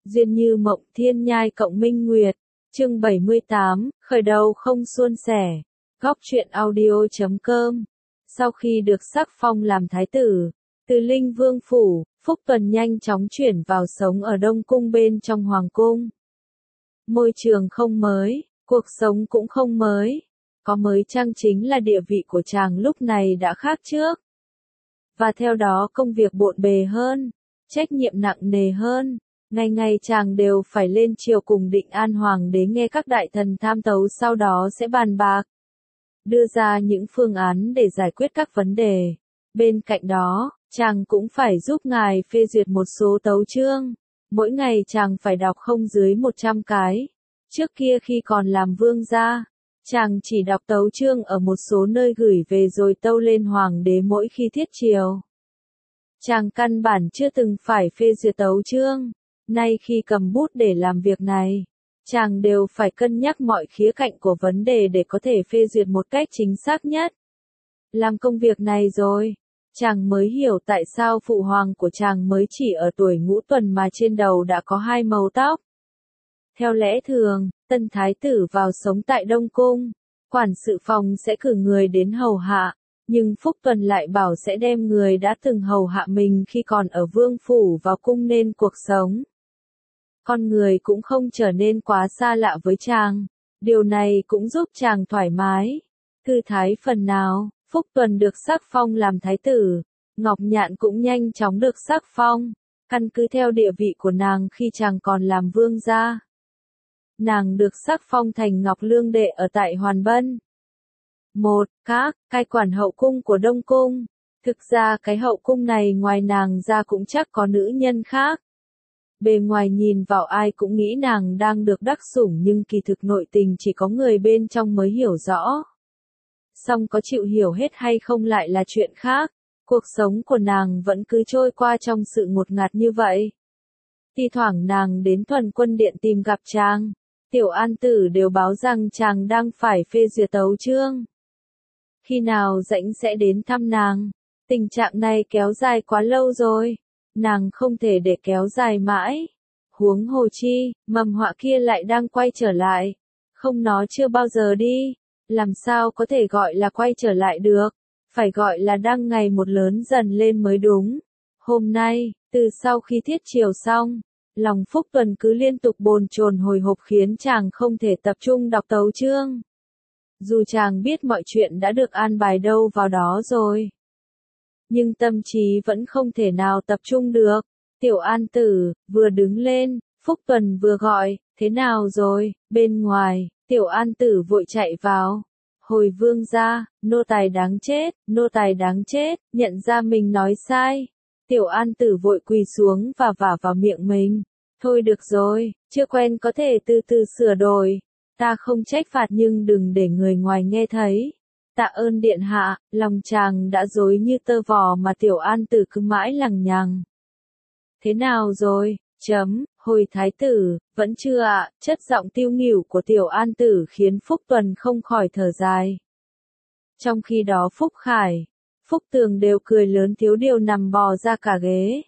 Duyên như mộng thiên nhai cộng minh nguyệt. Chương 78, khởi đầu không suôn sẻ. Góc truyện audio.com. Sau khi được sắc phong làm thái tử, từ Linh Vương phủ, Phúc Tuần nhanh chóng chuyển vào sống ở Đông Cung bên trong Hoàng cung. Môi trường không mới, cuộc sống cũng không mới. Có mới chăng chính là địa vị của chàng lúc này đã khác trước. Và theo đó công việc bộn bề hơn, trách nhiệm nặng nề hơn. Ngày ngày chàng đều phải lên triều cùng Định An Hoàng đế nghe các đại thần tham tấu, sau đó sẽ bàn bạc, đưa ra những phương án để giải quyết các vấn đề. Bên cạnh đó, chàng cũng phải giúp ngài phê duyệt một số tấu chương. Mỗi ngày chàng phải đọc không dưới 100 cái. Trước kia khi còn làm vương gia, chàng chỉ đọc tấu chương ở một số nơi gửi về rồi tâu lên hoàng đế mỗi khi thiết triều. Chàng căn bản chưa từng phải phê duyệt tấu chương. Nay khi cầm bút để làm việc này, chàng đều phải cân nhắc mọi khía cạnh của vấn đề để có thể phê duyệt một cách chính xác nhất. Làm công việc này rồi, chàng mới hiểu tại sao phụ hoàng của chàng mới chỉ ở tuổi ngũ tuần mà trên đầu đã có 2 màu tóc. Theo lẽ thường, tân thái tử vào sống tại Đông Cung, quản sự phòng sẽ cử người đến hầu hạ, nhưng Phúc Tuần lại bảo sẽ đem người đã từng hầu hạ mình khi còn ở vương phủ vào cung nên cuộc sống con người cũng không trở nên quá xa lạ với chàng. Điều này cũng giúp chàng thoải mái, thư thái phần nào. Phúc Tuần được sắc phong làm thái tử, Ngọc Nhạn cũng nhanh chóng được sắc phong, căn cứ theo địa vị của nàng khi chàng còn làm vương gia. Nàng được sắc phong thành Ngọc Lương Đệ ở tại Hoàn Bân. Cai quản hậu cung của Đông Cung. Thực ra cái hậu cung này ngoài nàng ra cũng chắc có nữ nhân khác. Bề ngoài nhìn vào ai cũng nghĩ nàng đang được đắc sủng, nhưng kỳ thực nội tình chỉ có người bên trong mới hiểu rõ. Song có chịu hiểu hết hay không lại là chuyện khác. Cuộc sống của nàng vẫn cứ trôi qua trong sự ngột ngạt như vậy. Thi thoảng nàng đến Thuần Quân Điện tìm gặp chàng, Tiểu An Tử đều báo rằng chàng đang phải phê duyệt tấu chương. Khi nào rảnh sẽ đến thăm nàng. Tình trạng này kéo dài quá lâu rồi. Nàng không thể để kéo dài mãi. Huống hồ chi, mầm họa kia lại đang quay trở lại. Không, nó chưa bao giờ đi. Làm sao có thể gọi là quay trở lại được? Phải gọi là đang ngày một lớn dần lên mới đúng. Hôm nay, từ sau khi thiết triều xong, lòng Phúc Tuần cứ liên tục bồn chồn hồi hộp khiến chàng không thể tập trung đọc tấu chương. Dù chàng biết mọi chuyện đã được an bài đâu vào đó rồi, nhưng tâm trí vẫn không thể nào tập trung được. Tiểu An Tử vừa đứng lên, Phúc Tuần vừa gọi, thế nào rồi? Bên ngoài, Tiểu An Tử vội chạy vào. Hồi vương gia, nô tài đáng chết, nô tài đáng chết, nhận ra mình nói sai. Tiểu An Tử vội quỳ xuống và vả vào miệng mình. Thôi được rồi, chưa quen có thể từ từ sửa đổi. Ta không trách phạt nhưng đừng để người ngoài nghe thấy. Tạ ơn điện hạ. Lòng chàng đã rối như tơ vò mà Tiểu An Tử cứ mãi lằng nhằng. Thế nào rồi? Hồi thái tử, vẫn chưa ạ. Chất giọng tiêu nghỉu của Tiểu An Tử khiến Phúc Tuần không khỏi thở dài. Trong khi đó Phúc Khải, Phúc Tường đều cười lớn thiếu điều nằm bò ra cả ghế.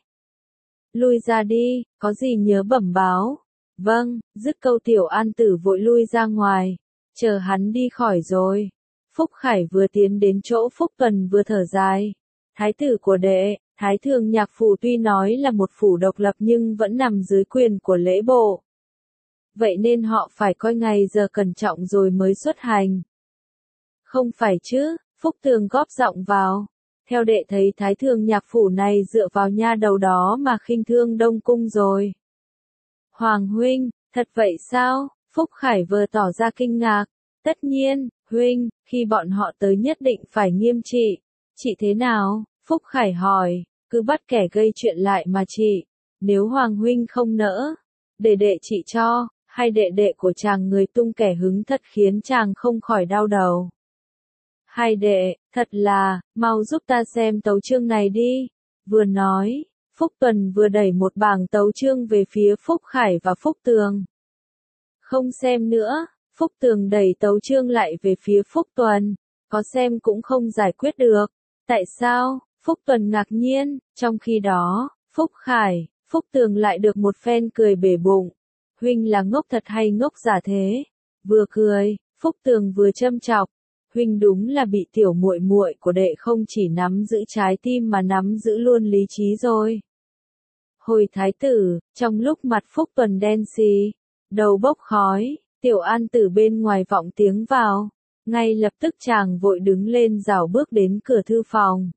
Lui ra đi, có gì nhớ bẩm báo. Vâng, dứt câu Tiểu An Tử vội lui ra ngoài, chờ hắn đi khỏi rồi. Phúc Khải vừa tiến đến chỗ Phúc Tuần vừa thở dài. Thái tử của đệ, Thái Thường Nhạc Phủ tuy nói là một phủ độc lập nhưng vẫn nằm dưới quyền của lễ bộ. Vậy nên họ phải coi ngày giờ cẩn trọng rồi mới xuất hành. Không phải chứ, Phúc Tường góp giọng vào. Theo đệ thấy Thái Thường Nhạc Phủ này dựa vào nha đầu đó mà khinh thương Đông Cung rồi. Hoàng huynh, thật vậy sao? Phúc Khải vừa tỏ ra kinh ngạc. Tất nhiên, huynh, khi bọn họ tới nhất định phải nghiêm trị. Trị thế nào? Phúc Khải hỏi. Cứ bắt kẻ gây chuyện lại mà trị. Nếu Hoàng huynh không nỡ, để đệ trị cho, hay đệ của chàng người tung kẻ hứng thật khiến chàng không khỏi đau đầu. Hai đệ, thật là, mau giúp ta xem tấu chương này đi. Vừa nói, Phúc Tuần vừa đẩy một bảng tấu chương về phía Phúc Khải và Phúc Tường. Không xem nữa, Phúc Tường đẩy tấu chương lại về phía Phúc Tuần. Có xem cũng không giải quyết được. Tại sao? Phúc Tuần ngạc nhiên. Trong khi đó, Phúc Khải, Phúc Tường lại được một phen cười bể bụng. Huynh là ngốc thật hay ngốc giả thế? Vừa cười, Phúc Tường vừa châm chọc. Huynh đúng là bị tiểu muội muội của đệ không chỉ nắm giữ trái tim mà nắm giữ luôn lý trí rồi. Hồi thái tử, trong lúc mặt Phúc Tuần đen xì, đầu bốc khói, Tiểu An từ bên ngoài vọng tiếng vào. Ngay lập tức chàng vội đứng lên rảo bước đến cửa thư phòng.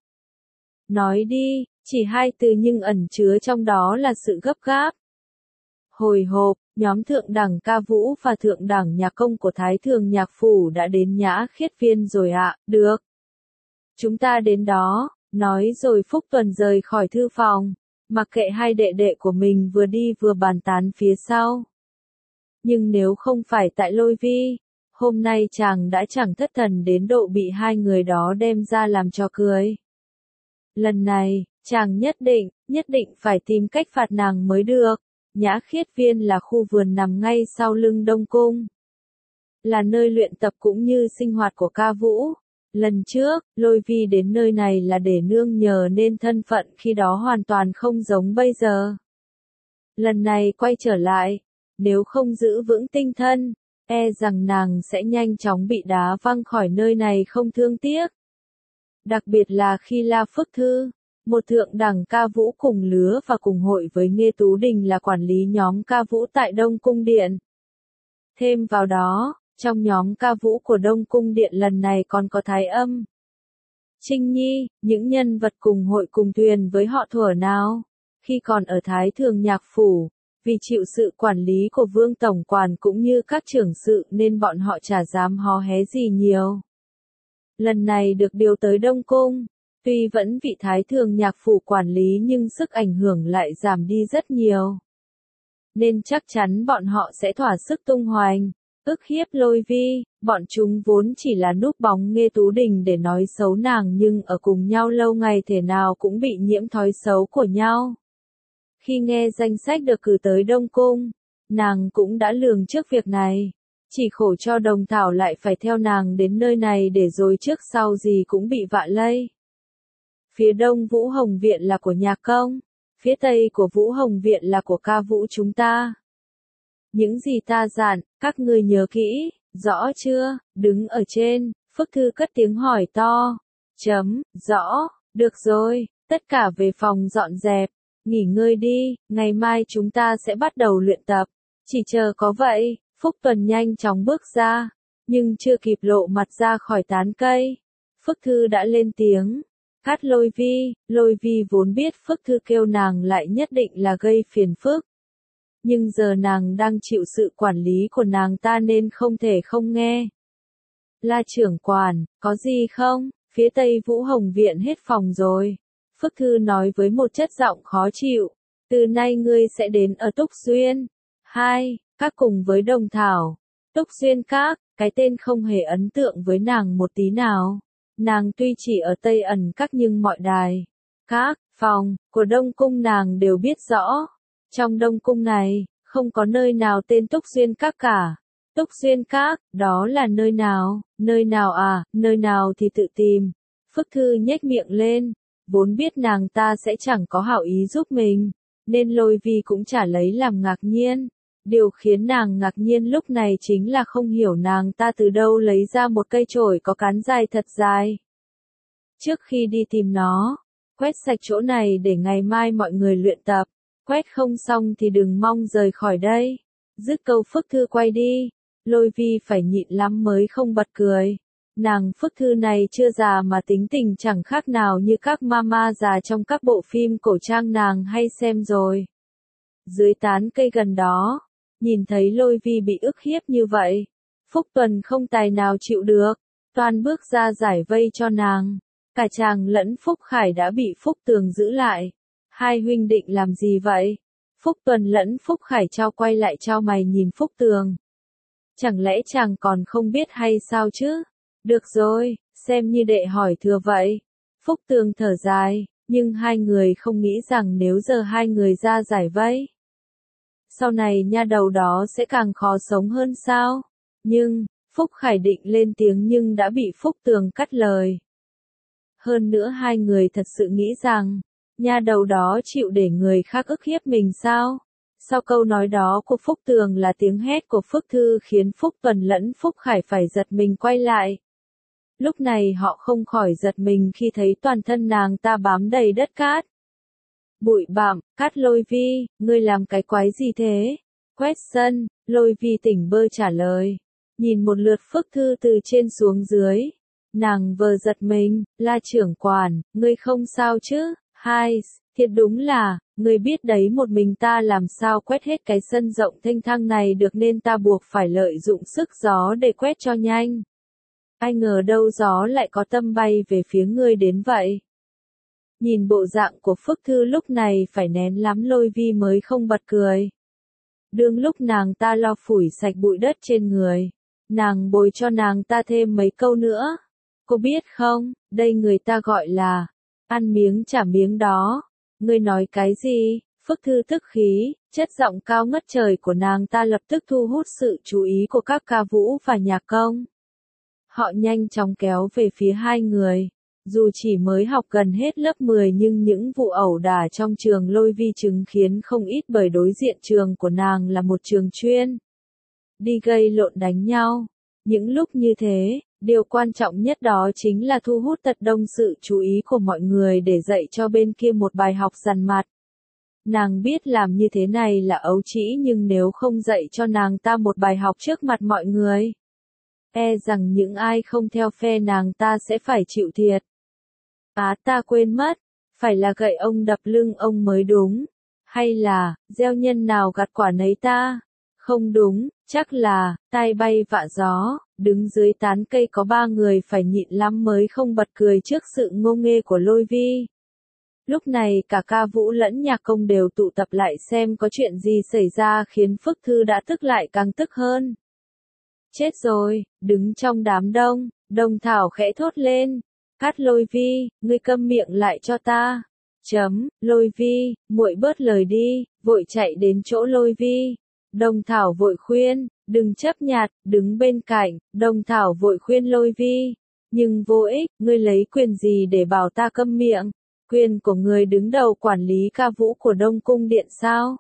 Nói đi, chỉ 2 từ nhưng ẩn chứa trong đó là sự gấp gáp. Hồi hộp, nhóm thượng đẳng ca vũ và thượng đẳng nhạc công của Thái Thường Nhạc Phủ đã đến Nhã Khiết Viên rồi ạ, được. Chúng ta đến đó, nói rồi Phúc Tuần rời khỏi thư phòng, mặc kệ hai đệ đệ của mình vừa đi vừa bàn tán phía sau. Nhưng nếu không phải tại Lôi Vi, hôm nay chàng đã chẳng thất thần đến độ bị hai người đó đem ra làm trò cười. Lần này, chàng nhất định phải tìm cách phạt nàng mới được. Nhã Khiết Viên là khu vườn nằm ngay sau lưng Đông Cung. Là nơi luyện tập cũng như sinh hoạt của ca vũ. Lần trước, Lôi Vi đến nơi này là để nương nhờ nên thân phận khi đó hoàn toàn không giống bây giờ. Lần này quay trở lại, nếu không giữ vững tinh thần, e rằng nàng sẽ nhanh chóng bị đá văng khỏi nơi này không thương tiếc. Đặc biệt là khi La Phước Thư, một thượng đẳng ca vũ cùng lứa và cùng hội với Nghê Tú Đình là quản lý nhóm ca vũ tại Đông Cung Điện. Thêm vào đó, trong nhóm ca vũ của Đông Cung Điện lần này còn có Thái Âm, Trinh Nhi, những nhân vật cùng hội cùng thuyền với họ thuở nào, khi còn ở Thái Thường Nhạc Phủ, vì chịu sự quản lý của Vương Tổng Quản cũng như các trưởng sự nên bọn họ chả dám hò hé gì nhiều. Lần này được điều tới Đông Cung, tuy vẫn vị Thái Thường Nhạc Phủ quản lý nhưng sức ảnh hưởng lại giảm đi rất nhiều. Nên chắc chắn bọn họ sẽ thỏa sức tung hoành, ức hiếp Lôi Vi, bọn chúng vốn chỉ là núp bóng Nghê Tú Đình để nói xấu nàng nhưng ở cùng nhau lâu ngày thể nào cũng bị nhiễm thói xấu của nhau. Khi nghe danh sách được cử tới Đông Cung, nàng cũng đã lường trước việc này. Chỉ khổ cho Đồng Thảo lại phải theo nàng đến nơi này để rồi trước sau gì cũng bị vạ lây. Phía đông Vũ Hồng Viện là của nhạc công, phía tây của Vũ Hồng Viện là của ca vũ chúng ta. Những gì ta dặn, các ngươi nhớ kỹ, rõ chưa? Đứng ở trên, Phước Thư cất tiếng hỏi to. Rõ, được rồi, tất cả về phòng dọn dẹp, nghỉ ngơi đi, ngày mai chúng ta sẽ bắt đầu luyện tập. Chỉ chờ có vậy, Phúc Tuần nhanh chóng bước ra, nhưng chưa kịp lộ mặt ra khỏi tán cây. Phước Thư đã lên tiếng. Cát Lôi Vi vốn biết Phước Thư kêu nàng lại nhất định là gây phiền phức. Nhưng giờ nàng đang chịu sự quản lý của nàng ta nên không thể không nghe. La trưởng quản, có gì không? Phía tây Vũ Hồng Viện hết phòng rồi. Phước Thư nói với một chất giọng khó chịu. Từ nay ngươi sẽ đến ở Túc Xuyên. 2. Các cùng với Đồng Thảo. Túc Xuyên Các, cái tên không hề ấn tượng với nàng một tí nào. Nàng tuy chỉ ở Tây Ẩn Các nhưng mọi đài, các, phòng, của Đông Cung nàng đều biết rõ. Trong Đông Cung này, không có nơi nào tên Túc Xuyên Các cả. Túc Xuyên Các, đó là nơi nào? Nơi nào à? Nơi nào thì tự tìm. Phước Thư nhếch miệng lên, vốn biết nàng ta sẽ chẳng có hảo ý giúp mình, nên Lôi Vi cũng chả lấy làm ngạc nhiên. Điều khiến nàng ngạc nhiên lúc này chính là không hiểu nàng ta từ đâu lấy ra một cây chổi có cán dài thật dài. Trước khi đi tìm nó, quét sạch chỗ này để ngày mai mọi người luyện tập. Quét không xong thì đừng mong rời khỏi đây. Dứt câu Phước Thư quay đi, Lôi Vi phải nhịn lắm mới không bật cười. Nàng Phước Thư này chưa già mà tính tình chẳng khác nào như các mama già trong các bộ phim cổ trang nàng hay xem rồi. Dưới tán cây gần đó, nhìn thấy Lôi Vi bị ức hiếp như vậy, Phúc Tuần không tài nào chịu được, toan bước ra giải vây cho nàng. Cả chàng lẫn Phúc Khải đã bị Phúc Tường giữ lại. Hai huynh định làm gì vậy? Phúc Tuần lẫn Phúc Khải trao quay lại trao mày nhìn Phúc Tường. Chẳng lẽ chàng còn không biết hay sao chứ? Được rồi, xem như đệ hỏi thừa vậy. Phúc Tường thở dài, nhưng hai người không nghĩ rằng nếu giờ hai người ra giải vây, sau này nha đầu đó sẽ càng khó sống hơn sao? Nhưng, Phúc Khải định lên tiếng nhưng đã bị Phúc Tường cắt lời. Hơn nữa hai người thật sự nghĩ rằng, Nha đầu đó chịu để người khác ức hiếp mình sao? Sau câu nói đó của Phúc Tường là tiếng hét của Phước Thư khiến Phúc Tuần lẫn Phúc Khải phải giật mình quay lại. Lúc này họ không khỏi giật mình khi thấy toàn thân nàng ta bám đầy đất cát. Bụi bặm, Cát Lôi Vi, ngươi làm cái quái gì thế? Question, Lôi Vi tỉnh bơ trả lời. Nhìn một lượt Phước Thư từ trên xuống dưới. Nàng vờ giật mình, La trưởng quản, ngươi không sao chứ? Hai, thiệt đúng là, ngươi biết đấy, một mình ta làm sao quét hết cái sân rộng thênh thang này được nên ta buộc phải lợi dụng sức gió để quét cho nhanh. Ai ngờ đâu gió lại có tâm bay về phía ngươi đến vậy. Nhìn bộ dạng của Phước Thư lúc này phải nén lắm Lôi Vi mới không bật cười. Đương lúc nàng ta lau phủi sạch bụi đất trên người, nàng bồi cho nàng ta thêm mấy câu nữa. Cô biết không, đây người ta gọi là ăn miếng trả miếng đó. Ngươi nói cái gì? Phước Thư tức khí, chất giọng cao ngất trời của nàng ta lập tức thu hút sự chú ý của các ca vũ và nhạc công. Họ nhanh chóng kéo về phía hai người. Dù chỉ mới học gần hết lớp 10 nhưng những vụ ẩu đả trong trường Lôi Vi chứng kiến không ít, bởi đối diện trường của nàng là một trường chuyên đi gây lộn đánh nhau. Những lúc như thế, điều quan trọng nhất đó chính là thu hút thật đông sự chú ý của mọi người để dạy cho bên kia một bài học dằn mặt. Nàng biết làm như thế này là ấu trĩ, nhưng nếu không dạy cho nàng ta một bài học trước mặt mọi người, e rằng những ai không theo phe nàng ta sẽ phải chịu thiệt. Ta quên mất, phải là gậy ông đập lưng ông mới đúng. Hay là, gieo nhân nào gặt quả nấy ta? Không đúng, chắc là, tai bay vạ gió, đứng dưới tán cây có ba người phải nhịn lắm mới không bật cười trước sự ngô nghê của Lôi Vi. Lúc này cả ca vũ lẫn nhạc công đều tụ tập lại xem có chuyện gì xảy ra, khiến Phước Thư đã tức lại càng tức hơn. Chết rồi, đứng trong đám đông, Đồng Thảo khẽ thốt lên. Cát Lôi Vi, ngươi câm miệng lại cho ta. Lôi Vi, muội bớt lời đi, vội chạy đến chỗ Lôi Vi. Đồng Thảo vội khuyên, đừng chấp nhặt, đứng bên cạnh, Đồng Thảo vội khuyên Lôi Vi. Nhưng vô ích, ngươi lấy quyền gì để bảo ta câm miệng? Quyền của người đứng đầu quản lý ca vũ của Đông Cung Điện sao?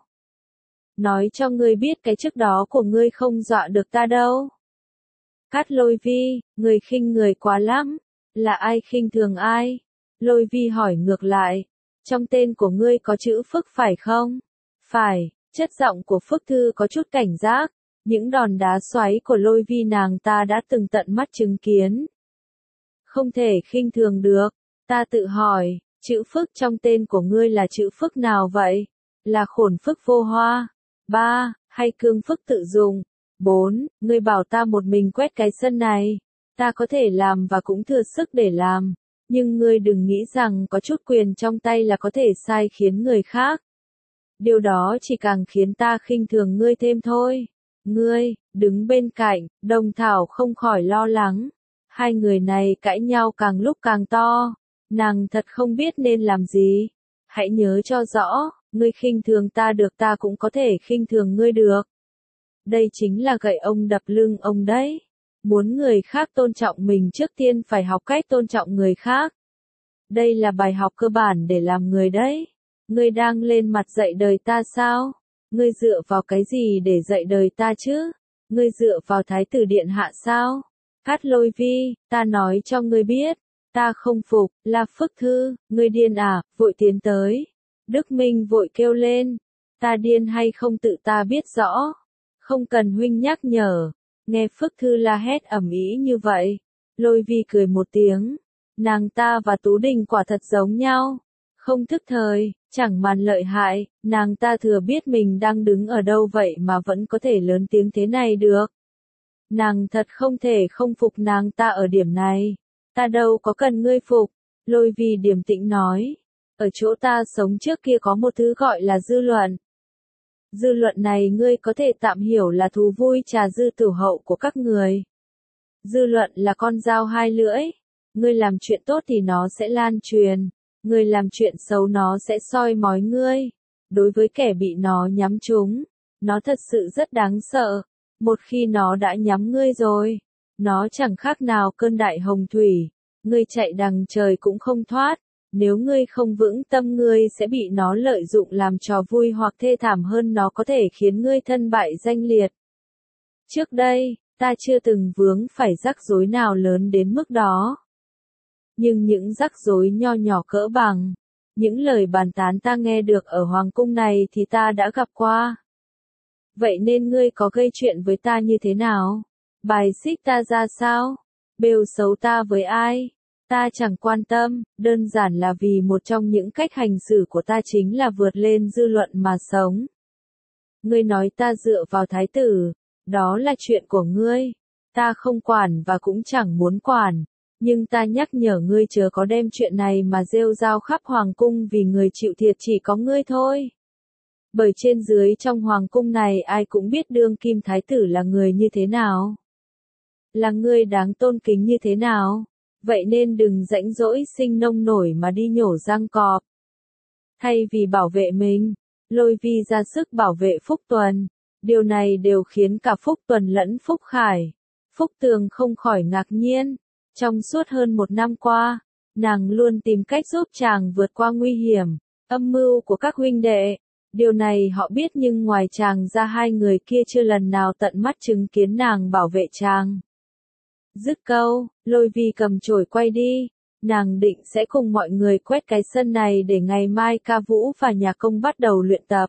Nói cho ngươi biết cái chức đó của ngươi không dọa được ta đâu. Cát Lôi Vi, người khinh người quá lắm. Là ai khinh thường ai? Lôi Vi hỏi ngược lại. Trong tên của ngươi có chữ Phước phải không? Phải, chất giọng của Phước Thư có chút cảnh giác. Những đòn đá xoáy của Lôi Vi nàng ta đã từng tận mắt chứng kiến. Không thể khinh thường được. Ta tự hỏi, chữ Phước trong tên của ngươi là chữ Phước nào vậy? Là Khổn Phước vô hoa? 3. Hay Cương Phước tự dùng? 4. Ngươi bảo ta một mình quét cái sân này. Ta có thể làm và cũng thừa sức để làm. Nhưng ngươi đừng nghĩ rằng có chút quyền trong tay là có thể sai khiến người khác. Điều đó chỉ càng khiến ta khinh thường ngươi thêm thôi. Ngươi, đứng bên cạnh, Đồng Thảo không khỏi lo lắng. Hai người này cãi nhau càng lúc càng to. Nàng thật không biết nên làm gì. Hãy nhớ cho rõ, ngươi khinh thường ta được, ta cũng có thể khinh thường ngươi được. Đây chính là gậy ông đập lưng ông đấy. Muốn người khác tôn trọng mình trước tiên phải học cách tôn trọng người khác. Đây là bài học cơ bản để làm người đấy. Ngươi đang lên mặt dạy đời ta sao? Ngươi dựa vào cái gì để dạy đời ta chứ? Ngươi dựa vào Thái tử điện hạ sao? Cát Lôi Vi, ta nói cho ngươi biết. Ta không phục, là Phước Thư, ngươi điên à? Vội tiến tới. Đức Minh vội kêu lên. Ta điên hay không tự ta biết rõ. Không cần huynh nhắc nhở. Nghe Phước Thư la hét ầm ĩ như vậy, Lôi Vi cười một tiếng. Nàng ta và Tú Đình quả thật giống nhau. Không thức thời, chẳng màn lợi hại, nàng ta thừa biết mình đang đứng ở đâu vậy mà vẫn có thể lớn tiếng thế này được. Nàng thật không thể không phục nàng ta ở điểm này. Ta đâu có cần ngươi phục. Lôi Vi điềm tĩnh nói. Ở chỗ ta sống trước kia có một thứ gọi là dư luận. Dư luận này ngươi có thể tạm hiểu là thú vui trà dư tử hậu của các người. Dư luận là con dao hai lưỡi. Ngươi làm chuyện tốt thì nó sẽ lan truyền. Ngươi làm chuyện xấu nó sẽ soi mói ngươi. Đối với kẻ bị nó nhắm trúng, nó thật sự rất đáng sợ. Một khi nó đã nhắm ngươi rồi, nó chẳng khác nào cơn đại hồng thủy. Ngươi chạy đằng trời cũng không thoát. Nếu ngươi không vững tâm ngươi sẽ bị nó lợi dụng làm trò vui hoặc thê thảm hơn nó có thể khiến ngươi thân bại danh liệt. Trước đây, ta chưa từng vướng phải rắc rối nào lớn đến mức đó. Nhưng những rắc rối nho nhỏ cỡ bằng, những lời bàn tán ta nghe được ở hoàng cung này thì ta đã gặp qua. Vậy nên ngươi có gây chuyện với ta như thế nào? Bài xích ta ra sao? Bêu xấu ta với ai? Ta chẳng quan tâm, đơn giản là vì một trong những cách hành xử của ta chính là vượt lên dư luận mà sống. Ngươi nói ta dựa vào thái tử, đó là chuyện của ngươi. Ta không quản và cũng chẳng muốn quản, nhưng ta nhắc nhở ngươi chớ có đem chuyện này mà rêu rao khắp hoàng cung vì người chịu thiệt chỉ có ngươi thôi. Bởi trên dưới trong hoàng cung này ai cũng biết đương kim thái tử là người như thế nào. Là người đáng tôn kính như thế nào. Vậy nên đừng rãnh rỗi sinh nông nổi mà đi nhổ răng cọp. Thay vì bảo vệ mình, Lôi Vi ra sức bảo vệ Phúc Tuần. Điều này đều khiến cả Phúc Tuần lẫn Phúc Khải, Phúc Tường không khỏi ngạc nhiên. Trong suốt hơn 1 năm qua, nàng luôn tìm cách giúp chàng vượt qua nguy hiểm, âm mưu của các huynh đệ. Điều này họ biết nhưng ngoài chàng ra hai người kia chưa lần nào tận mắt chứng kiến nàng bảo vệ chàng. Dứt câu, Lôi Vi cầm chổi quay đi, nàng định sẽ cùng mọi người quét cái sân này để ngày mai ca vũ và nhạc công bắt đầu luyện tập.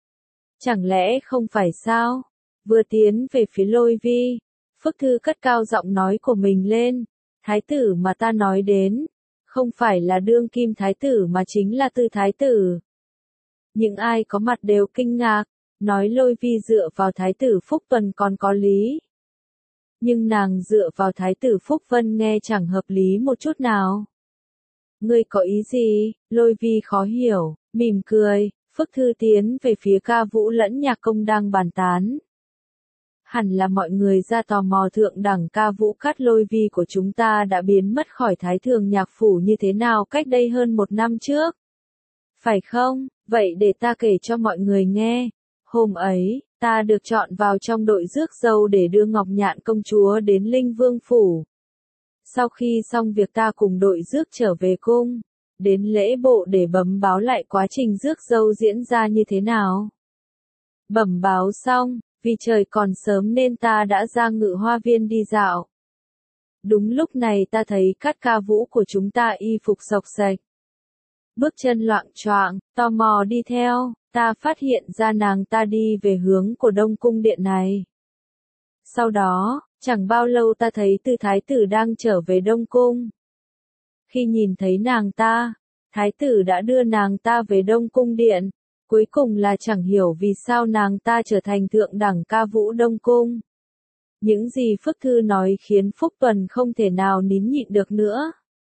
Chẳng lẽ không phải sao? Vừa tiến về phía Lôi Vi, Phước Thư cất cao giọng nói của mình lên, thái tử mà ta nói đến, không phải là đương kim thái tử mà chính là Tư thái tử. Những ai có mặt đều kinh ngạc, nói Lôi Vi dựa vào thái tử Phúc Tuần còn có lý. Nhưng nàng dựa vào thái tử Phúc Vân nghe chẳng hợp lý một chút nào. Ngươi có ý gì? Lôi Vi khó hiểu, mỉm cười, Phước Thư tiến về phía ca vũ lẫn nhạc công đang bàn tán. Hẳn là mọi người ra tò mò thượng đẳng ca vũ cắt Lôi Vi của chúng ta đã biến mất khỏi thái thường nhạc phủ như thế nào cách đây hơn 1 năm trước. Phải không? Vậy để ta kể cho mọi người nghe. Hôm ấy, ta được chọn vào trong đội rước dâu để đưa Ngọc Nhạn công chúa đến Linh Vương phủ. Sau khi xong việc ta cùng đội rước trở về cung, đến lễ bộ để bẩm báo lại quá trình rước dâu diễn ra như thế nào. Bẩm báo xong, vì trời còn sớm nên ta đã ra Ngự Hoa Viên đi dạo. Đúng lúc này ta thấy các ca vũ của chúng ta y phục xộc xệch, bước chân loạng choạng, tò mò đi theo, ta phát hiện ra nàng ta đi về hướng của Đông Cung điện này. Sau đó, chẳng bao lâu ta thấy Tư thái tử đang trở về Đông Cung. Khi nhìn thấy nàng ta, thái tử đã đưa nàng ta về Đông Cung điện, cuối cùng là chẳng hiểu vì sao nàng ta trở thành thượng đẳng ca vũ Đông Cung. Những gì Phước Thư nói khiến Phúc Tuần không thể nào nín nhịn được nữa.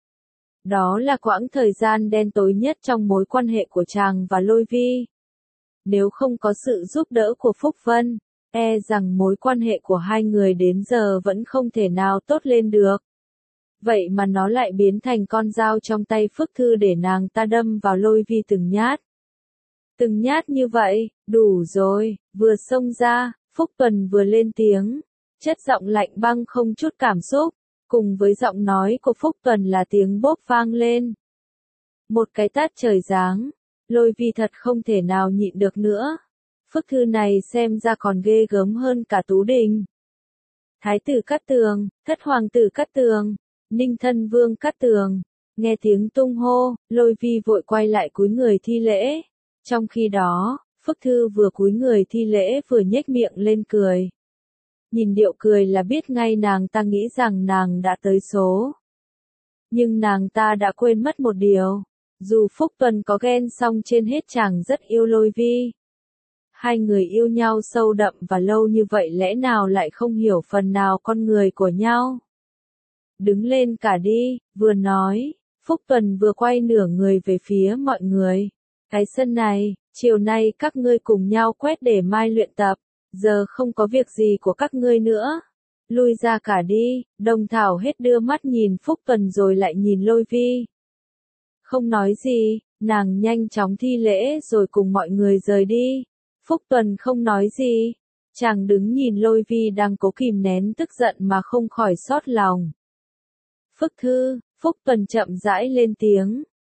Đó là quãng thời gian đen tối nhất trong mối quan hệ của chàng và Lôi Vi. Nếu không có sự giúp đỡ của Phúc Vân, e rằng mối quan hệ của hai người đến giờ vẫn không thể nào tốt lên được. Vậy mà nó lại biến thành con dao trong tay Phước Thư để nàng ta đâm vào Lôi Vi từng nhát. Từng nhát như vậy, đủ rồi, vừa xông ra, Phúc Tuần vừa lên tiếng, chất giọng lạnh băng không chút cảm xúc. Cùng với giọng nói của Phúc Tuần là tiếng bốp vang lên. Một cái tát trời giáng, Lôi Vi thật không thể nào nhịn được nữa. Phước Thư này xem ra còn ghê gớm hơn cả Tú Đình. Thái tử Cát Tường, thất hoàng tử Cát Tường, Ninh thân vương Cát Tường, nghe tiếng tung hô, Lôi Vi vội quay lại cúi người thi lễ. Trong khi đó, Phước Thư vừa cúi người thi lễ vừa nhếch miệng lên cười. Nhìn điệu cười là biết ngay nàng ta nghĩ rằng nàng đã tới số. Nhưng nàng ta đã quên mất một điều. Dù Phúc Tuần có ghen song trên hết chàng rất yêu Lôi Vi. Hai người yêu nhau sâu đậm và lâu như vậy lẽ nào lại không hiểu phần nào con người của nhau. Đứng lên cả đi, vừa nói, Phúc Tuần vừa quay nửa người về phía mọi người. Cái sân này, chiều nay các ngươi cùng nhau quét để mai luyện tập. Giờ không có việc gì của các ngươi nữa. Lui ra cả đi, Đồng Thảo hết đưa mắt nhìn Phúc Tuần rồi lại nhìn Lôi Vi. Không nói gì, nàng nhanh chóng thi lễ rồi cùng mọi người rời đi. Phúc Tuần không nói gì. Chàng đứng nhìn Lôi Vi đang cố kìm nén tức giận mà không khỏi xót lòng. Phước Thư, Phúc Tuần chậm rãi lên tiếng.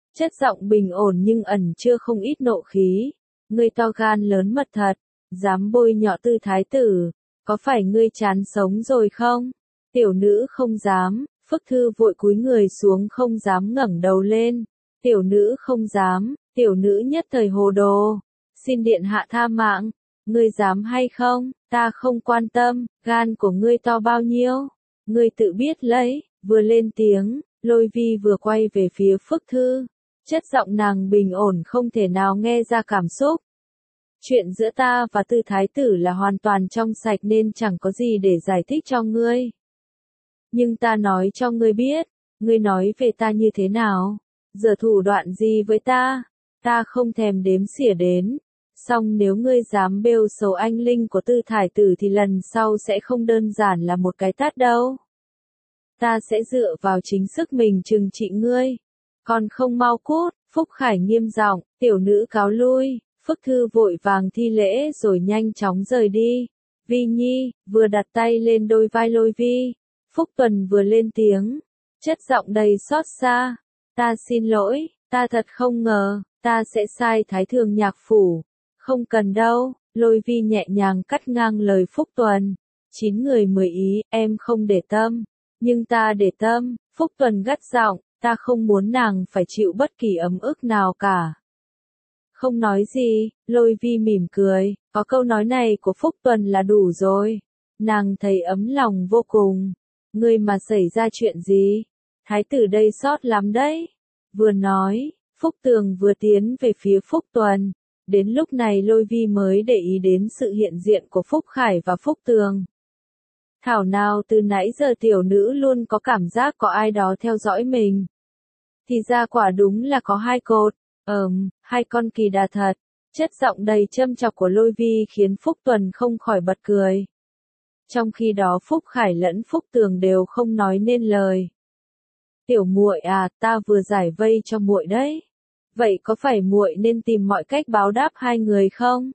Chất giọng bình ổn nhưng ẩn chưa không ít nộ khí. Ngươi to gan lớn mật thật, dám bôi nhọ Tư thái tử, có phải ngươi chán sống rồi không? Tiểu nữ không dám, Phước Thư vội cúi người xuống không dám ngẩng đầu lên. Tiểu nữ không dám, tiểu nữ nhất thời hồ đồ. Xin điện hạ tha mạng, ngươi dám hay không, ta không quan tâm, gan của ngươi to bao nhiêu, ngươi tự biết lấy. Vừa lên tiếng, Lôi Vi vừa quay về phía Phước Thư. Chất giọng nàng bình ổn không thể nào nghe ra cảm xúc. Chuyện giữa ta và Tư thái tử là hoàn toàn trong sạch nên chẳng có gì để giải thích cho ngươi. Nhưng ta nói cho ngươi biết, ngươi nói về ta như thế nào, giở thủ đoạn gì với ta không thèm đếm xỉa đến. Song nếu ngươi dám bêu xấu anh linh của Tư thái tử thì lần sau sẽ không đơn giản là một cái tát đâu. Ta sẽ dựa vào chính sức mình trừng trị ngươi. Còn không mau cút, Phúc Khải nghiêm giọng, tiểu nữ cáo lui. Phước Thư vội vàng thi lễ rồi nhanh chóng rời đi. Vi Nhi, vừa đặt tay lên đôi vai Lôi Vi. Phúc Tuần vừa lên tiếng, chất giọng đầy xót xa. Ta xin lỗi, ta thật không ngờ, ta sẽ sai Thái Thường Nhạc Phủ. Không cần đâu, Lôi Vi nhẹ nhàng cắt ngang lời Phúc Tuần. 9 người 10 ý, em không để tâm. Nhưng ta để tâm, Phúc Tuần gắt giọng, ta không muốn nàng phải chịu bất kỳ ấm ức nào cả. Không nói gì, Lôi Vi mỉm cười, có câu nói này của Phúc Tuần là đủ rồi. Nàng thấy ấm lòng vô cùng. Ngươi mà xảy ra chuyện gì? Thái tử đây sót lắm đấy. Vừa nói, Phúc Tường vừa tiến về phía Phúc Tuần. Đến lúc này Lôi Vi mới để ý đến sự hiện diện của Phúc Khải và Phúc Tường. Thảo nào từ nãy giờ tiểu nữ luôn có cảm giác có ai đó theo dõi mình. Thì ra quả đúng là có hai cột, hai con kỳ đà thật. Chất giọng đầy châm chọc của Lôi Vi khiến Phúc Tuần không khỏi bật cười. Trong khi đó Phúc Khải lẫn Phúc Tường đều không nói nên lời. Tiểu muội à, ta vừa giải vây cho muội đấy. Vậy có phải muội nên tìm mọi cách báo đáp hai người không?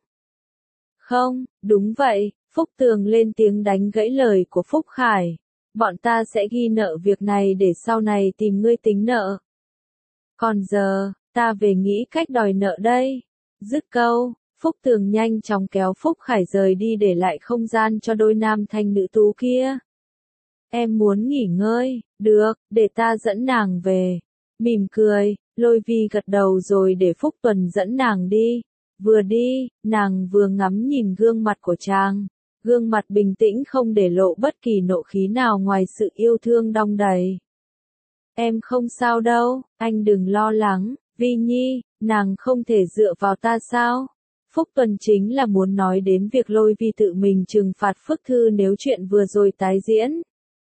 Không, đúng vậy, Phúc Tường lên tiếng đánh gãy lời của Phúc Khải. Bọn ta sẽ ghi nợ việc này để sau này tìm ngươi tính nợ. Còn giờ, ta về nghĩ cách đòi nợ đây. Dứt câu, Phúc Tường nhanh chóng kéo Phúc Khải rời đi để lại không gian cho đôi nam thanh nữ tú kia. Em muốn nghỉ ngơi, được, để ta dẫn nàng về. Mỉm cười, Lôi Vi gật đầu rồi để Phúc Tuần dẫn nàng đi. Vừa đi, nàng vừa ngắm nhìn gương mặt của chàng. Gương mặt bình tĩnh không để lộ bất kỳ nộ khí nào ngoài sự yêu thương đong đầy. Em không sao đâu, anh đừng lo lắng, Vi Nhi, nàng không thể dựa vào ta sao? Phúc Tuần chính là muốn nói đến việc Lôi Vi tự mình trừng phạt Phước Thư nếu chuyện vừa rồi tái diễn.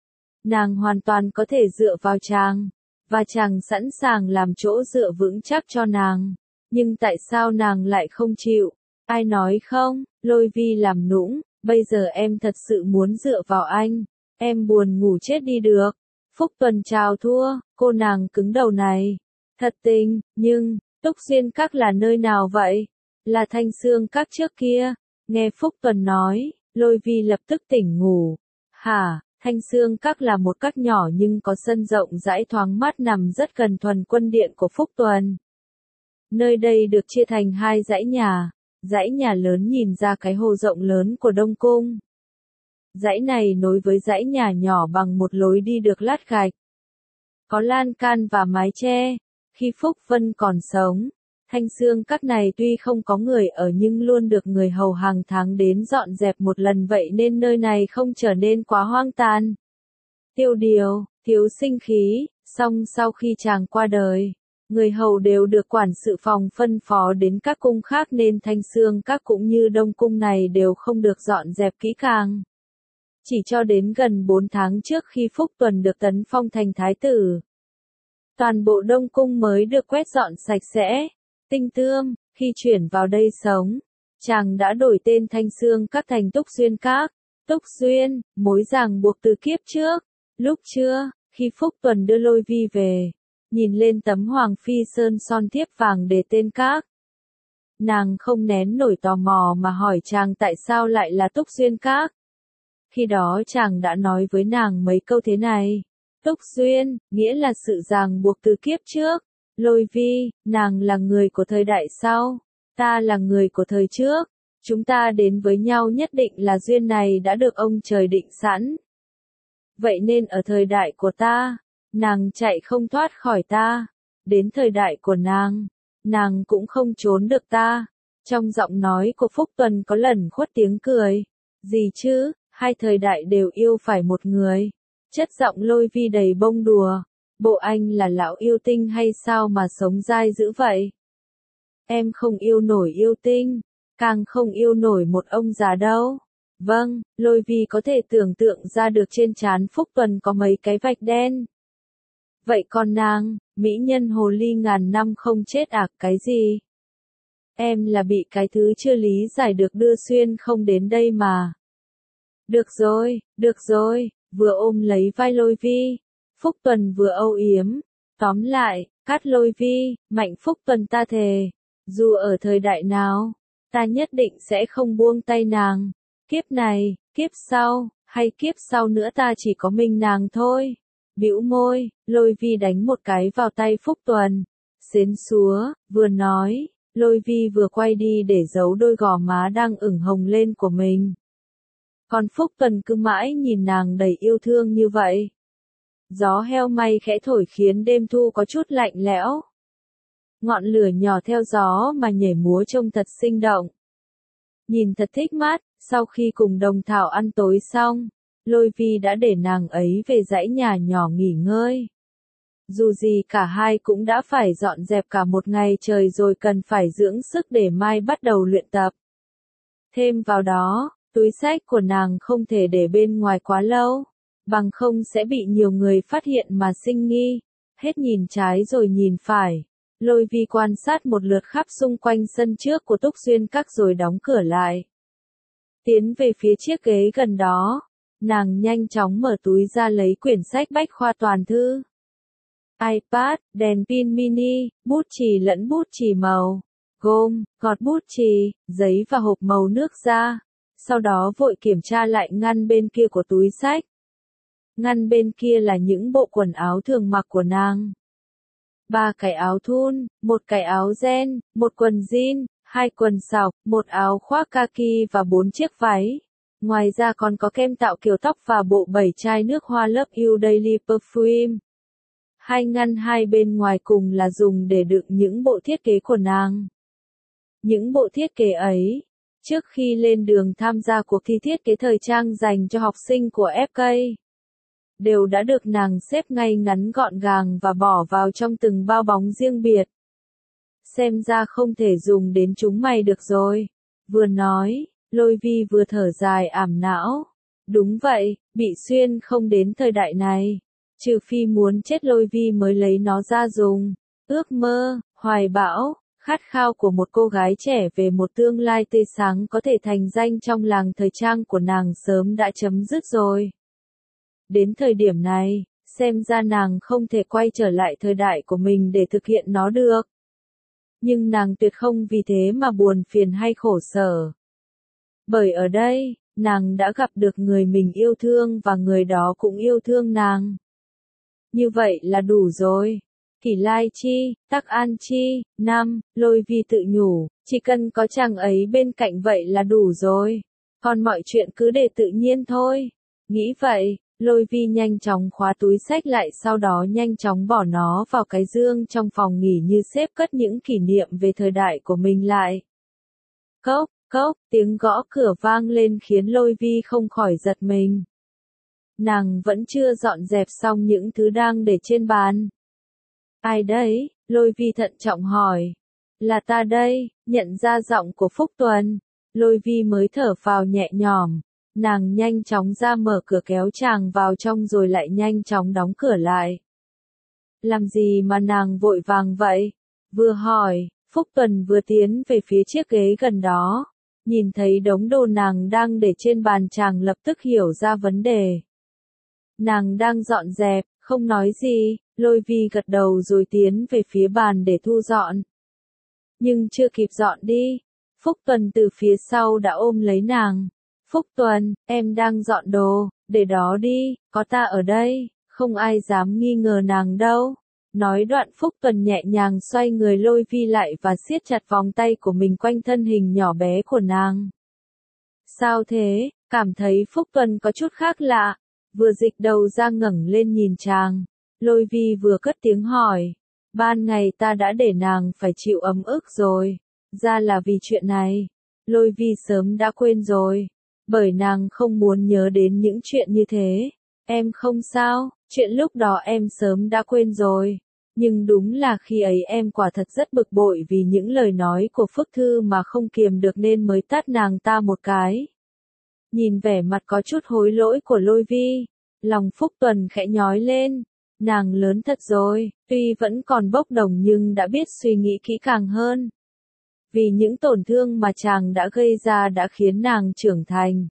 Nàng hoàn toàn có thể dựa vào chàng, và chàng sẵn sàng làm chỗ dựa vững chắc cho nàng. Nhưng tại sao nàng lại không chịu? Ai nói không? Lôi Vi làm nũng, bây giờ em thật sự muốn dựa vào anh. Em buồn ngủ chết đi được. Phúc Tuần chào thua, cô nàng cứng đầu này. Thật tình, nhưng, Túc Xuyên Các là nơi nào vậy? Là Thanh Xương Các trước kia. Nghe Phúc Tuần nói, Lôi Vi lập tức tỉnh ngủ. Hả, Thanh Xương Các là một các nhỏ nhưng có sân rộng rãi thoáng mát nằm rất gần thuần quân điện của Phúc Tuần. Nơi đây được chia thành hai dãy nhà. Dãy nhà lớn nhìn ra cái hồ rộng lớn của Đông Cung. Dãy này nối với dãy nhà nhỏ bằng một lối đi được lát gạch. Có lan can và mái che. Khi Phúc Vân còn sống, Thanh Xương Các này tuy không có người ở nhưng luôn được người hầu hàng tháng đến dọn dẹp một lần, vậy nên nơi này không trở nên quá hoang tàn. Tiêu Điều, thiếu sinh khí, song sau khi chàng qua đời, người hầu đều được quản sự phòng phân phó đến các cung khác nên Thanh Xương Các cũng như Đông Cung này đều không được dọn dẹp kỹ càng. Chỉ cho đến gần 4 tháng trước khi Phúc Tuần được tấn phong thành thái tử, toàn bộ Đông Cung mới được quét dọn sạch sẽ, tinh tươm. Khi chuyển vào đây sống, chàng đã đổi tên Thanh Xương Các thành Túc Xuyên Các. Túc Xuyên, mối ràng buộc từ kiếp trước. Lúc trưa, khi Phúc Tuần đưa Lôi Vi về, nhìn lên tấm hoàng phi sơn son thiếp vàng để tên Các, nàng không nén nổi tò mò mà hỏi chàng tại sao lại là Túc Xuyên Các. Khi đó chàng đã nói với nàng mấy câu thế này. Túc Xuyên, nghĩa là sự ràng buộc từ kiếp trước. Lôi Vi, nàng là người của thời đại sau, ta là người của thời trước. Chúng ta đến với nhau nhất định là duyên này đã được ông trời định sẵn. Vậy nên ở thời đại của ta, nàng chạy không thoát khỏi ta. Đến thời đại của nàng cũng không trốn được ta. Trong giọng nói của Phúc Tuần có lẩn khuất tiếng cười. Gì chứ, hai thời đại đều yêu phải một người. Chất giọng Lôi Vi đầy bông đùa. Bộ anh là lão yêu tinh hay sao mà sống dai dữ vậy? Em không yêu nổi yêu tinh, càng không yêu nổi một ông già đâu. Vâng, Lôi Vi có thể tưởng tượng ra được trên trán Phúc Tuần có mấy cái vạch đen. Vậy còn nàng, mỹ nhân hồ ly ngàn năm không chết à, cái gì? Em là bị cái thứ chưa lý giải được đưa xuyên không đến đây mà. Được rồi, vừa ôm lấy vai Lôi Vi. Phúc Tuần vừa âu yếm. Tóm lại, cắt Lôi Vi, mạnh Phúc Tuần ta thề. Dù ở thời đại nào, ta nhất định sẽ không buông tay nàng. Kiếp này, kiếp sau, hay kiếp sau nữa ta chỉ có mình nàng thôi. Bĩu môi, Lôi Vi đánh một cái vào tay Phúc Tuần. Xến xúa, vừa nói, Lôi Vi vừa quay đi để giấu đôi gò má đang ửng hồng lên của mình. Còn Phúc Tuần cứ mãi nhìn nàng đầy yêu thương như vậy. Gió heo may khẽ thổi khiến đêm thu có chút lạnh lẽo. Ngọn lửa nhỏ theo gió mà nhảy múa trông thật sinh động. Nhìn thật thích mắt, sau khi cùng Đồng Thảo ăn tối xong, Lôi Vi đã để nàng ấy về dãy nhà nhỏ nghỉ ngơi. Dù gì cả hai cũng đã phải dọn dẹp cả một ngày trời rồi cần phải dưỡng sức để mai bắt đầu luyện tập. Thêm vào đó, túi xách của nàng không thể để bên ngoài quá lâu, bằng không sẽ bị nhiều người phát hiện mà sinh nghi. Hết nhìn trái rồi nhìn phải. Lôi Vi quan sát một lượt khắp xung quanh sân trước của Túc Xuyên Các rồi đóng cửa lại. Tiến về phía chiếc ghế gần đó, nàng nhanh chóng mở túi ra lấy quyển sách bách khoa toàn thư. iPad, đèn pin mini, bút chì lẫn bút chì màu, gôm, gọt bút chì, giấy và hộp màu nước ra. Sau đó vội kiểm tra lại ngăn bên kia của túi sách. Ngăn bên kia là những bộ quần áo thường mặc của nàng. 3 cái áo thun, 1 cái áo ren, 1 quần jean, 2 quần sọc, 1 áo khoác kaki và 4 chiếc váy. Ngoài ra còn có kem tạo kiểu tóc và bộ 7 chai nước hoa Love You Daily Perfume. 2 ngăn hai bên ngoài cùng là dùng để đựng những bộ thiết kế của nàng. Những bộ thiết kế ấy, trước khi lên đường tham gia cuộc thi thiết kế thời trang dành cho học sinh của FK, đều đã được nàng xếp ngay ngắn gọn gàng và bỏ vào trong từng bao bóng riêng biệt. Xem ra không thể dùng đến chúng mày được rồi. Vừa nói, Lôi Vi vừa thở dài ảm não. Đúng vậy, bị xuyên không đến thời đại này. Trừ phi muốn chết Lôi Vi mới lấy nó ra dùng. Ước mơ, hoài bão, khát khao của một cô gái trẻ về một tương lai tươi sáng có thể thành danh trong làng thời trang của nàng sớm đã chấm dứt rồi. Đến thời điểm này, xem ra nàng không thể quay trở lại thời đại của mình để thực hiện nó được. Nhưng nàng tuyệt không vì thế mà buồn phiền hay khổ sở. Bởi ở đây, nàng đã gặp được người mình yêu thương và người đó cũng yêu thương nàng. Như vậy là đủ rồi. Kỷ Lai Chi, Tắc An Chi, Nam, Lôi Vi tự nhủ, chỉ cần có chàng ấy bên cạnh vậy là đủ rồi. Còn mọi chuyện cứ để tự nhiên thôi. Nghĩ vậy, Lôi Vi nhanh chóng khóa túi xách lại sau đó nhanh chóng bỏ nó vào cái dương trong phòng nghỉ như xếp cất những kỷ niệm về thời đại của mình lại. Cốc, cốc, tiếng gõ cửa vang lên khiến Lôi Vi không khỏi giật mình. Nàng vẫn chưa dọn dẹp xong những thứ đang để trên bàn. Ai đấy? Lôi Vi thận trọng hỏi. Là ta đây, nhận ra giọng của Phúc Tuần. Lôi Vi mới thở phào nhẹ nhõm. Nàng nhanh chóng ra mở cửa kéo chàng vào trong rồi lại nhanh chóng đóng cửa lại. Làm gì mà nàng vội vàng vậy? Vừa hỏi, Phúc Tuần vừa tiến về phía chiếc ghế gần đó. Nhìn thấy đống đồ nàng đang để trên bàn chàng lập tức hiểu ra vấn đề. Nàng đang dọn dẹp, không nói gì, Lôi Vi gật đầu rồi tiến về phía bàn để thu dọn. Nhưng chưa kịp dọn đi, Phúc Tuần từ phía sau đã ôm lấy nàng. Phúc Tuần, em đang dọn đồ, để đó đi, có ta ở đây, không ai dám nghi ngờ nàng đâu. Nói đoạn Phúc Tuần nhẹ nhàng xoay người Lôi Vi lại và siết chặt vòng tay của mình quanh thân hình nhỏ bé của nàng. Sao thế? Cảm thấy Phúc Tuần có chút khác lạ. Vừa dịch đầu ra ngẩng lên nhìn chàng. Lôi Vi vừa cất tiếng hỏi. Ban ngày ta đã để nàng phải chịu ấm ức rồi. Ra là vì chuyện này. Lôi Vi sớm đã quên rồi. Bởi nàng không muốn nhớ đến những chuyện như thế. Em không sao, chuyện lúc đó em sớm đã quên rồi. Nhưng đúng là khi ấy em quả thật rất bực bội vì những lời nói của Phước Thư mà không kiềm được nên mới tát nàng ta một cái. Nhìn vẻ mặt có chút hối lỗi của Lôi Vi, lòng Phúc Tuần khẽ nhói lên. Nàng lớn thật rồi, tuy vẫn còn bốc đồng nhưng đã biết suy nghĩ kỹ càng hơn. Vì những tổn thương mà chàng đã gây ra đã khiến nàng trưởng thành.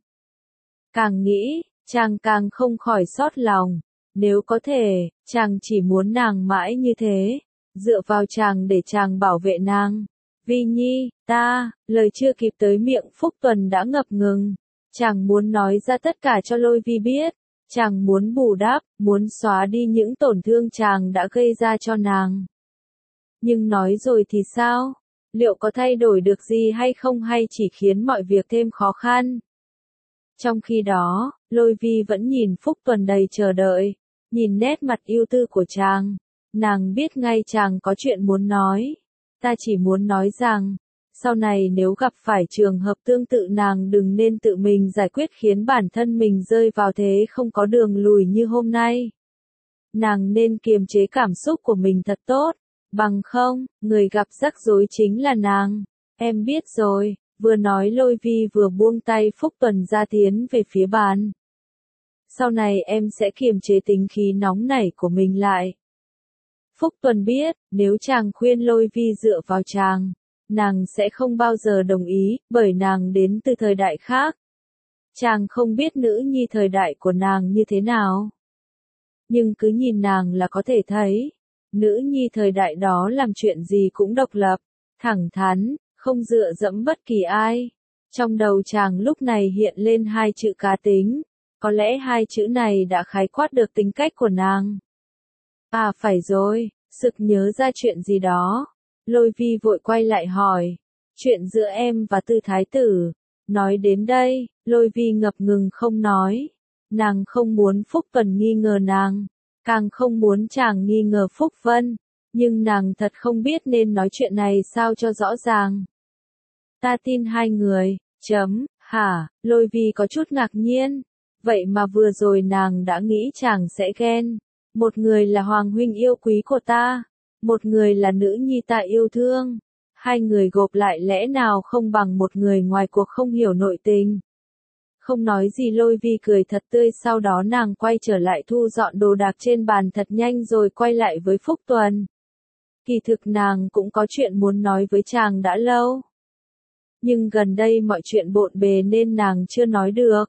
Càng nghĩ, chàng càng không khỏi xót lòng. Nếu có thể, chàng chỉ muốn nàng mãi như thế, dựa vào chàng để chàng bảo vệ nàng. Vi Nhi, lời chưa kịp tới miệng Phúc Tuần đã ngập ngừng. Chàng muốn nói ra tất cả cho Lôi Vi biết. Chàng muốn bù đắp, muốn xóa đi những tổn thương chàng đã gây ra cho nàng. Nhưng nói rồi thì sao? Liệu có thay đổi được gì hay không hay chỉ khiến mọi việc thêm khó khăn? Trong khi đó, Lôi Vi vẫn nhìn Phúc Tuần đầy chờ đợi, nhìn nét mặt ưu tư của chàng. Nàng biết ngay chàng có chuyện muốn nói. Ta chỉ muốn nói rằng, sau này nếu gặp phải trường hợp tương tự nàng đừng nên tự mình giải quyết khiến bản thân mình rơi vào thế không có đường lùi như hôm nay. Nàng nên kiềm chế cảm xúc của mình thật tốt, bằng không, người gặp rắc rối chính là nàng. Em biết rồi, vừa nói Lôi Vi vừa buông tay Phúc Tuần ra tiến về phía bàn. Sau này em sẽ kiềm chế tính khí nóng nảy của mình lại. Phúc Tuần biết, nếu chàng khuyên Lôi Vi dựa vào chàng, nàng sẽ không bao giờ đồng ý, bởi nàng đến từ thời đại khác. Chàng không biết nữ nhi thời đại của nàng như thế nào. Nhưng cứ nhìn nàng là có thể thấy, nữ nhi thời đại đó làm chuyện gì cũng độc lập, thẳng thắn, không dựa dẫm bất kỳ ai. Trong đầu chàng lúc này hiện lên hai chữ cá tính, có lẽ hai chữ này đã khái quát được tính cách của nàng. À phải rồi, sực nhớ ra chuyện gì đó. Lôi Vi vội quay lại hỏi, chuyện giữa em và Tư Thái Tử. Nói đến đây, Lôi Vi ngập ngừng không nói. Nàng không muốn Phúc Tuần nghi ngờ nàng, càng không muốn chàng nghi ngờ Phúc Vân, nhưng nàng thật không biết nên nói chuyện này sao cho rõ ràng. Ta tin hai người, hả, Lôi Vi có chút ngạc nhiên, vậy mà vừa rồi nàng đã nghĩ chàng sẽ ghen. Một người là Hoàng huynh yêu quý của ta, một người là nữ nhi ta yêu thương. Hai người gộp lại lẽ nào không bằng một người ngoài cuộc không hiểu nội tình. Không nói gì Lôi Vi cười thật tươi, sau đó nàng quay trở lại thu dọn đồ đạc trên bàn thật nhanh rồi quay lại với Phúc Tuần. Kỳ thực nàng cũng có chuyện muốn nói với chàng đã lâu. Nhưng gần đây mọi chuyện bộn bề nên nàng chưa nói được.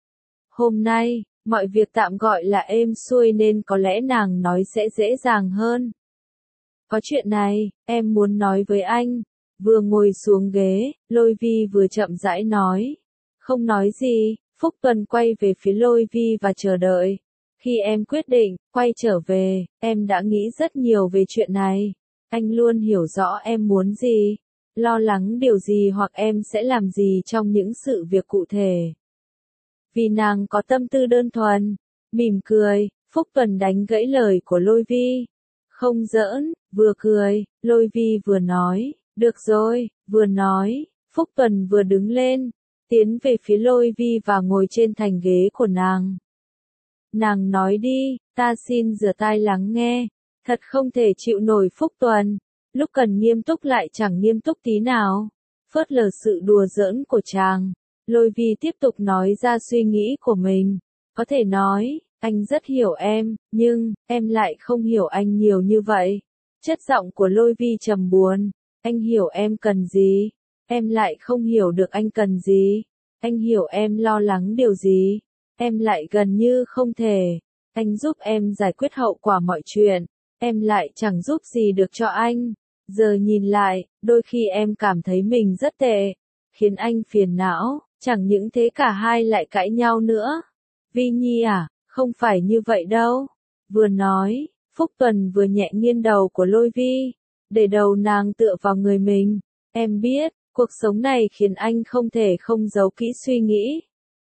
Hôm nay, mọi việc tạm gọi là êm xuôi nên có lẽ nàng nói sẽ dễ dàng hơn. Có chuyện này, em muốn nói với anh. Vừa ngồi xuống ghế, Lôi Vi vừa chậm rãi nói. Không nói gì, Phúc Tuần quay về phía Lôi Vi và chờ đợi. Khi em quyết định, quay trở về, em đã nghĩ rất nhiều về chuyện này. Anh luôn hiểu rõ em muốn gì, lo lắng điều gì hoặc em sẽ làm gì trong những sự việc cụ thể. Vì nàng có tâm tư đơn thuần, mỉm cười, Phúc Tuần đánh gãy lời của Lôi Vi. Không giỡn, vừa cười, Lôi Vi vừa nói, được rồi, vừa nói, Phúc Tuần vừa đứng lên, tiến về phía Lôi Vi và ngồi trên thành ghế của nàng. Nàng nói đi, ta xin rửa tai lắng nghe, thật không thể chịu nổi Phúc Tuần, lúc cần nghiêm túc lại chẳng nghiêm túc tí nào, phớt lờ sự đùa giỡn của chàng. Lôi Vi tiếp tục nói ra suy nghĩ của mình, có thể nói, anh rất hiểu em, nhưng, em lại không hiểu anh nhiều như vậy. Chất giọng của Lôi Vi trầm buồn, anh hiểu em cần gì, em lại không hiểu được anh cần gì. Anh hiểu em lo lắng điều gì, em lại gần như không thể. Anh giúp em giải quyết hậu quả mọi chuyện, em lại chẳng giúp gì được cho anh. Giờ nhìn lại, đôi khi em cảm thấy mình rất tệ, khiến anh phiền não, chẳng những thế cả hai lại cãi nhau nữa. Vi Nhi à, không phải như vậy đâu. Vừa nói, Phúc Tuần vừa nhẹ nghiêng đầu của Lôi Vi, để đầu nàng tựa vào người mình. Em biết, cuộc sống này khiến anh không thể không giấu kỹ suy nghĩ.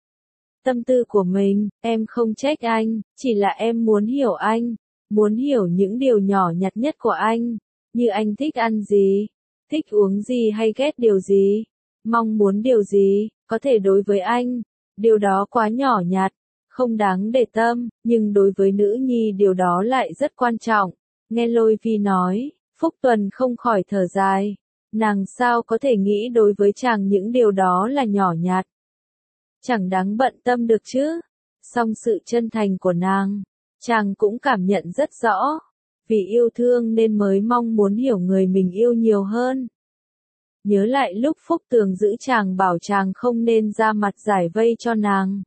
Tâm tư của mình, em không trách anh, chỉ là em muốn hiểu anh, muốn hiểu những điều nhỏ nhặt nhất của anh, như anh thích ăn gì, thích uống gì hay ghét điều gì, mong muốn điều gì, có thể đối với anh, điều đó quá nhỏ nhặt, không đáng để tâm, nhưng đối với nữ nhi điều đó lại rất quan trọng. Nghe Lôi Vi nói, Phúc Tuần không khỏi thở dài, nàng sao có thể nghĩ đối với chàng những điều đó là nhỏ nhặt. Chẳng đáng bận tâm được chứ. Song sự chân thành của nàng, chàng cũng cảm nhận rất rõ. Vì yêu thương nên mới mong muốn hiểu người mình yêu nhiều hơn. Nhớ lại lúc Phúc Tường giữ chàng bảo chàng không nên ra mặt giải vây cho nàng.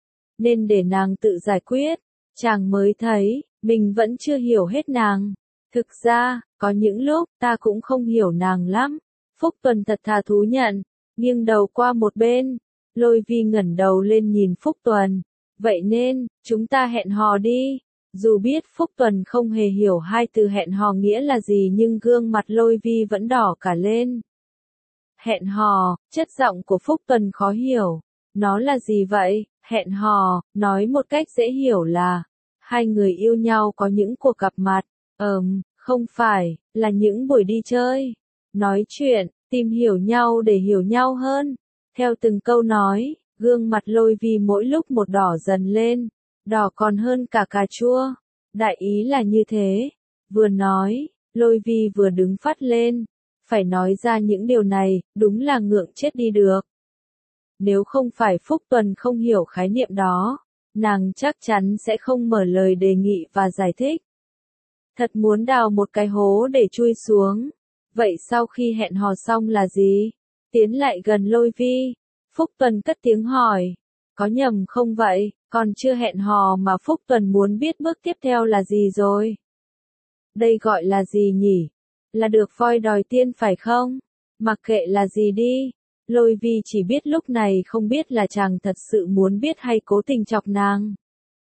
Nên để nàng tự giải quyết, chàng mới thấy, mình vẫn chưa hiểu hết nàng. Thực ra, có những lúc ta cũng không hiểu nàng lắm. Phúc Tuần thật thà thú nhận, nghiêng đầu qua một bên. Lôi Vi ngẩng đầu lên nhìn Phúc Tuần. Vậy nên, chúng ta hẹn hò đi. Dù biết Phúc Tuần không hề hiểu hai từ hẹn hò nghĩa là gì nhưng gương mặt Lôi Vi vẫn đỏ cả lên. Hẹn hò, chất giọng của Phúc Tuần khó hiểu. Nó là gì vậy? Hẹn hò, nói một cách dễ hiểu là hai người yêu nhau có những cuộc gặp mặt. Không phải, là những buổi đi chơi, nói chuyện, tìm hiểu nhau để hiểu nhau hơn. Theo từng câu nói, gương mặt Lôi Vi mỗi lúc một đỏ dần lên, đỏ còn hơn cả cà chua. Đại ý là như thế. Vừa nói, Lôi Vi vừa đứng phát lên. Phải nói ra những điều này, đúng là ngượng chết đi được. Nếu không phải Phúc Tuần không hiểu khái niệm đó, nàng chắc chắn sẽ không mở lời đề nghị và giải thích. Thật muốn đào một cái hố để chui xuống. Vậy sau khi hẹn hò xong là gì? Tiến lại gần Lôi Vi, Phúc Tuần cất tiếng hỏi. Có nhầm không vậy? Còn chưa hẹn hò mà Phúc Tuần muốn biết bước tiếp theo là gì rồi? Đây gọi là gì nhỉ? Là được voi đòi tiên phải không? Mặc kệ là gì đi. Lôi Vi chỉ biết lúc này không biết là chàng thật sự muốn biết hay cố tình chọc nàng.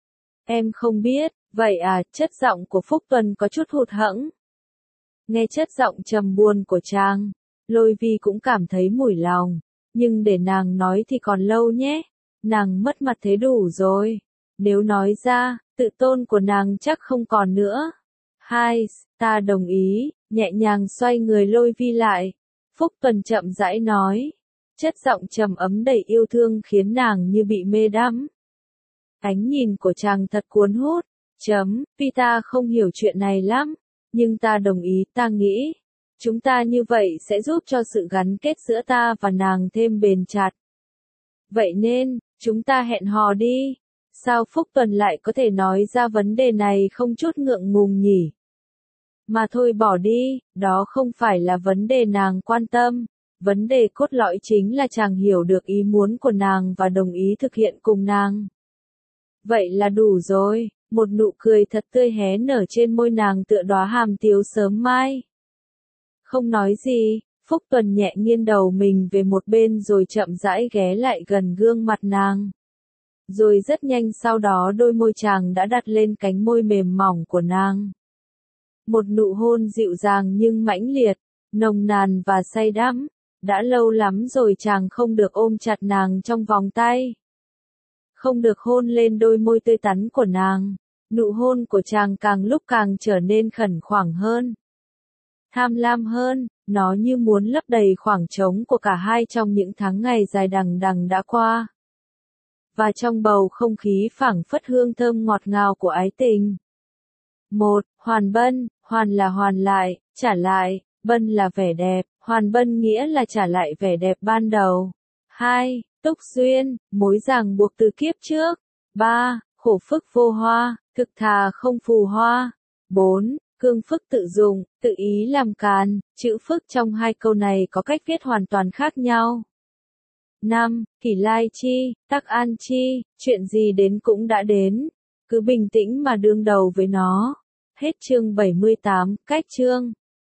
Em không biết, vậy à, chất giọng của Phúc Tuần có chút hụt hẫng. Nghe chất giọng trầm buồn của chàng, Lôi Vi cũng cảm thấy mủi lòng, nhưng để nàng nói thì còn lâu nhé, nàng mất mặt thế đủ rồi, nếu nói ra, tự tôn của nàng chắc không còn nữa. Hai, ta đồng ý, nhẹ nhàng xoay người Lôi Vi lại, Phúc Tuần chậm rãi nói, chất giọng trầm ấm đầy yêu thương khiến nàng như bị mê đắm. Ánh nhìn của chàng thật cuốn hút, vì ta không hiểu chuyện này lắm, nhưng ta đồng ý, ta nghĩ, chúng ta như vậy sẽ giúp cho sự gắn kết giữa ta và nàng thêm bền chặt. Vậy nên, chúng ta hẹn hò đi. Sao Phúc Tuần lại có thể nói ra vấn đề này không chút ngượng ngùng nhỉ? Mà thôi bỏ đi, đó không phải là vấn đề nàng quan tâm. Vấn đề cốt lõi chính là chàng hiểu được ý muốn của nàng và đồng ý thực hiện cùng nàng. Vậy là đủ rồi, một nụ cười thật tươi hé nở trên môi nàng tựa đóa hàm tiếu sớm mai. Không nói gì, Phúc Tuần nhẹ nghiêng đầu mình về một bên rồi chậm rãi ghé lại gần gương mặt nàng. Rồi rất nhanh sau đó đôi môi chàng đã đặt lên cánh môi mềm mỏng của nàng. Một nụ hôn dịu dàng nhưng mãnh liệt, nồng nàn và say đắm. Đã lâu lắm rồi chàng không được ôm chặt nàng trong vòng tay. Không được hôn lên đôi môi tươi tắn của nàng. Nụ hôn của chàng càng lúc càng trở nên khẩn khoản hơn. Tham lam hơn, nó như muốn lấp đầy khoảng trống của cả hai trong những tháng ngày dài đằng đằng đã qua. Và trong bầu không khí phảng phất hương thơm ngọt ngào của ái tình. 1. Hoàn bân, hoàn là hoàn lại, trả lại, bân là vẻ đẹp, hoàn bân nghĩa là trả lại vẻ đẹp ban đầu. 2. Túc duyên, mối ràng buộc từ kiếp trước. 3. Khổ phức vô hoa, thực thà không phù hoa. 4. Cương phức tự dụng, tự ý làm càn, chữ phức trong hai câu này có cách viết hoàn toàn khác nhau. 5. Kỷ lai chi, tắc an chi, chuyện gì đến cũng đã đến, cứ bình tĩnh mà đương đầu với nó. Hết chương 78, cách chương.